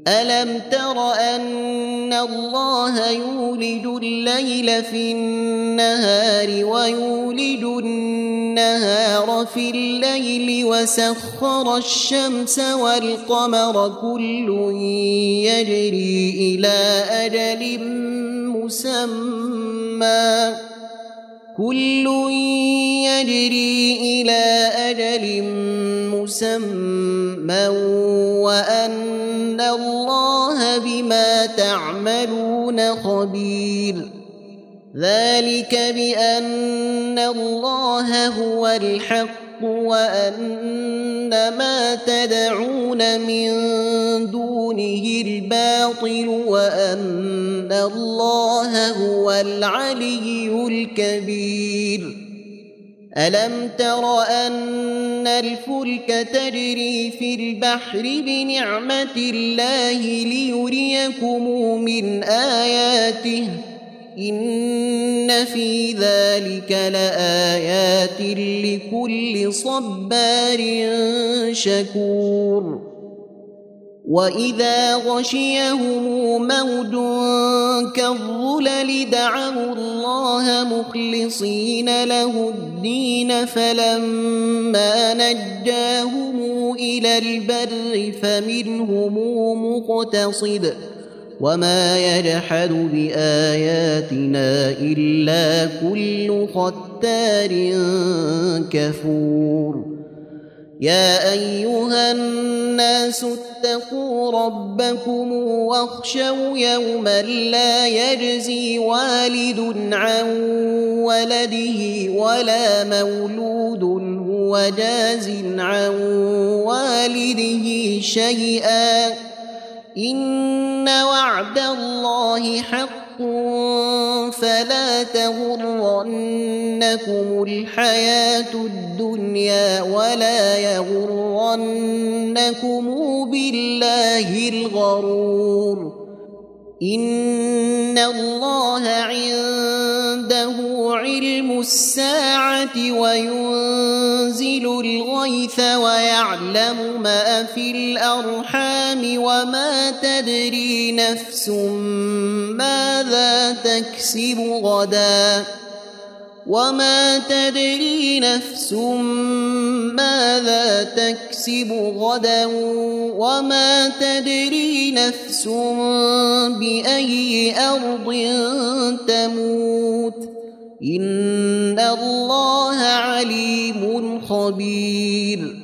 ألم تر أن الله يولج الليل في النهار ويولج النهار في الليل وسخر الشمس والقمر كل يجري إلى أجل مسمى وأن الله بما تعملون خبير ذلك بأن الله هو الحق وأن ما تدعون من دونه الباطل وأن الله هو العلي الكبير ألم تر أن الفلك تجري في البحر بنعمة الله ليريكم من آياته إن في ذلك لآيات لكل صبار شكور وإذا غشيهم موج كالظلل دعوا الله مخلصين له الدين فلما نجاهم إلى البر فمنهم مقتصد وما يجحد بآياتنا إلا كل ختار كفور يا أيها الناس اتقوا ربكم واخشوا يوما لا يجزي والد عن ولده ولا مولود هو جاز عن والده شيئا إن وعد الله حق فلا تغرنكم الحياة الدنيا ولا يغرنكم بالله الغرور إن الله عنده علم الساعة وينزل الغيث ويعلم ما في الأرحام وما تدري نفس ماذا تكسب غدا وما تدري نفس ماذا تكسب غدا وما تدري نفس بأي أرض تموت إن الله عليم خبير